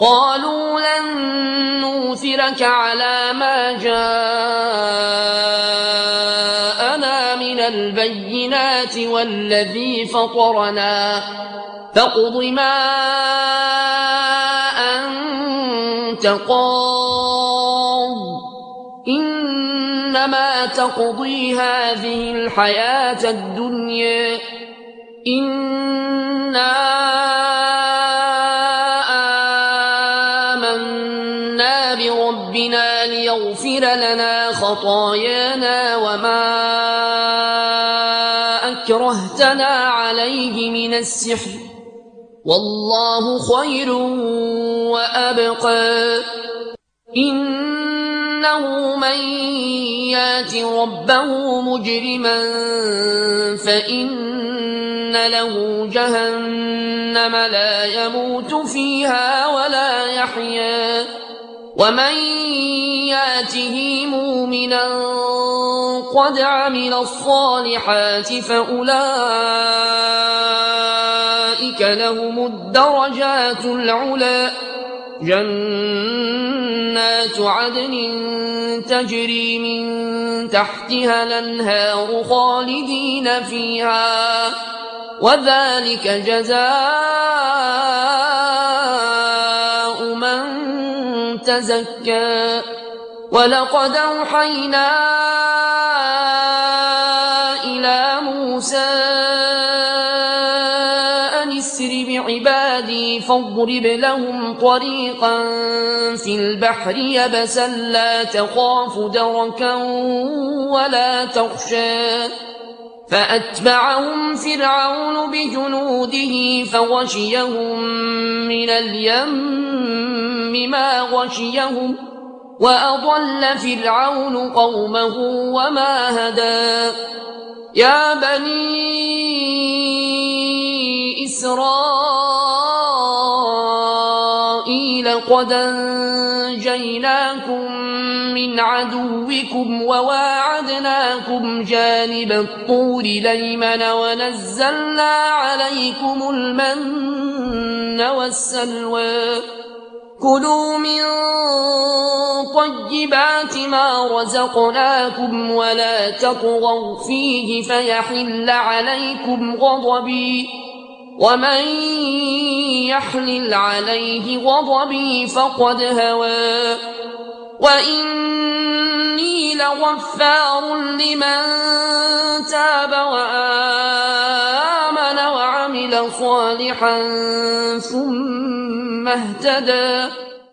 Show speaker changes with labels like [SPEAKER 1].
[SPEAKER 1] قالوا لن نؤثرك على ما جاءنا من البينات والذي فطرنا فاقض ما أنت قاض إنما تقضي هذه الحياة الدنيا إنا آمنا بربنا ليغفر لنا خطايانا وما أكرهتنا عليه من السحر والله خير وأبقى إنه من يات ربه مجرما فإن له جهنم لا يموت فيها ولا يحيا ومن ياته مؤمنا قد عمل الصالحات فأولئك لهم الدرجات العلى جنات عدن تجري من تحتها الأنهار خالدين فيها وذلك جزاء من تزكى ولقد أوحينا إلى موسى أن اسر بعبادي فاضرب لهم طريقا في البحر يبسا لا تخاف دركا ولا تخشى فأتبعهم فرعون بجنوده فغشيهم من اليم ما غشيهم وأضل فرعون قومه وما هدى يا بني إسرائيل قد أنجيناكم من عدوكم وواعدناكم جانب الطور الأيمن ونزلنا عليكم المن والسلوى كلوا من طيبات ما رزقناكم ولا تطغوا فيه فيحل عليكم غضبي ومن يحلل عليه غضبي فقد هوى وإني لغفار لمن تاب وآمن وعمل صالحا ثم اهتدى